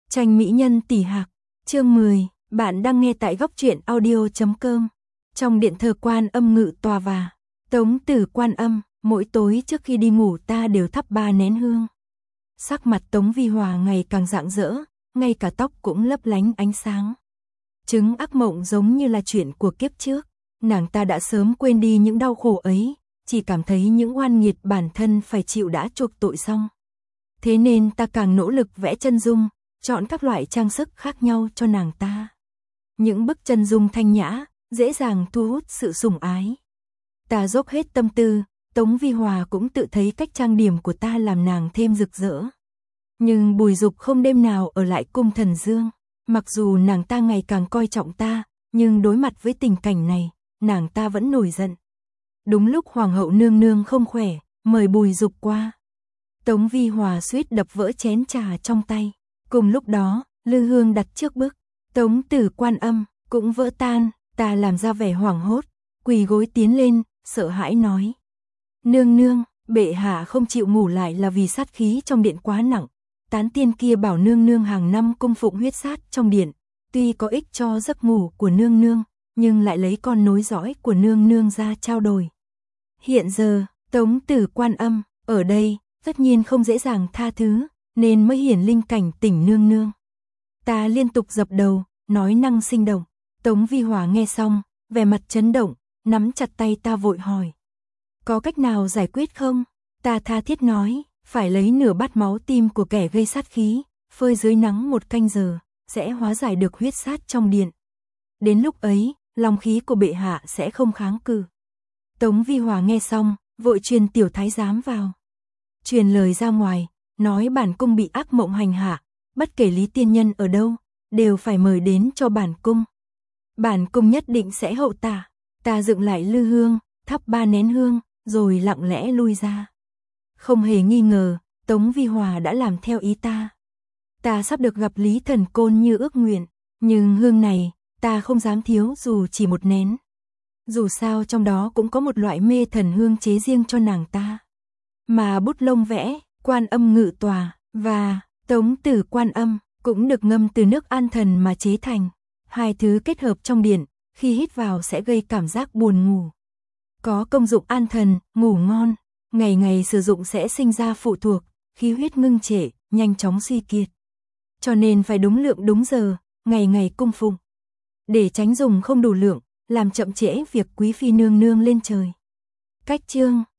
Tranh mỹ nhân tỷ hạc, chương 10, bạn đang nghe tại góc truyện audio.com. Trong điện thờ Quan Âm Ngự Tòa và Tống Tử Quan Âm, mỗi tối trước khi đi ngủ ta đều thắp 3 nén hương. Sắc mặt Tống Vi Hòa ngày càng rạng rỡ, ngay cả tóc cũng lấp lánh ánh sáng. Chứng ác mộng giống như là chuyện của kiếp trước, nàng ta đã sớm quên đi những đau khổ ấy, chỉ cảm thấy những oan nghiệt bản thân phải chịu đã chuộc tội xong. Thế nên ta càng nỗ lực vẽ chân dung, chọn các loại trang sức khác nhau cho nàng ta. Những bức chân dung thanh nhã, dễ dàng thu hút sự sủng ái. Ta dốc hết tâm tư, Tống Vi Hòa cũng tự thấy cách trang điểm của ta làm nàng thêm rực rỡ. Nhưng Bùi Dục không đêm nào ở lại cung Thần Dương, mặc dù nàng ta ngày càng coi trọng ta, nhưng đối mặt với tình cảnh này, nàng ta vẫn nổi giận. Đúng lúc Hoàng hậu nương nương không khỏe, mời Bùi Dục qua. Tống Vi Hòa suýt đập vỡ chén trà trong tay. Cùng lúc đó, lư hương đặt trước bức Tống Tử Quan Âm cũng vỡ tan. Ta làm ra vẻ hoảng hốt, quỳ gối tiến lên, sợ hãi nói: "Nương nương, bệ hạ không chịu ngủ lại là vì sát khí trong điện quá nặng. Tán tiên kia bảo nương nương hàng năm cung phụng huyết sát trong điện, tuy có ích cho giấc ngủ của nương nương, nhưng lại lấy con nối dõi của nương nương ra trao đổi. Hiện giờ, Tống Tử Quan Âm ở đây, tất nhiên không dễ dàng tha thứ, nên mới hiển linh cảnh tỉnh nương nương." Ta liên tục dập đầu, nói năng sinh động. Tống Vi Hòa nghe xong, vẻ mặt chấn động, nắm chặt tay ta vội hỏi: "Có cách nào giải quyết không?" Ta tha thiết nói: "Phải lấy nửa bát máu tim của kẻ gây sát khí, phơi dưới nắng 1 canh giờ, sẽ hóa giải được huyết sát trong điện. Đến lúc ấy, long khí của bệ hạ sẽ không kháng cự." Tống Vi Hòa nghe xong, vội truyền tiểu thái giám vào. Truyền lời ra ngoài, nói bản cung bị ác mộng hành hạ, bất kể Lý tiên nhân ở đâu, đều phải mời đến cho bản cung. Bản cung nhất định sẽ hậu tạ. Ta dựng lại lư hương, thắp 3 nén hương, rồi lặng lẽ lui ra. Không hề nghi ngờ, Tống Vi Hòa đã làm theo ý ta. Ta sắp được gặp Lý Thần Côn như ước nguyện, nhưng hương này, ta không dám thiếu dù chỉ 1 nén. Dù sao trong đó cũng có một loại mê thần hương chế riêng cho nàng ta. Mà bút lông vẽ, Quan Âm Ngự Tòa và Tống Tử Quan Âm cũng được ngâm từ nước an thần mà chế thành. 2 thứ kết hợp trong điện, khi hít vào sẽ gây cảm giác buồn ngủ. Có công dụng an thần, ngủ ngon, ngày ngày sử dụng sẽ sinh ra phụ thuộc, khí huyết ngưng trệ, nhanh chóng suy kiệt. Cho nên phải đúng lượng đúng giờ, ngày ngày cung phụng. Để tránh dùng không đủ lượng, làm chậm trễ việc quý phi nương nương lên trời. Cách chương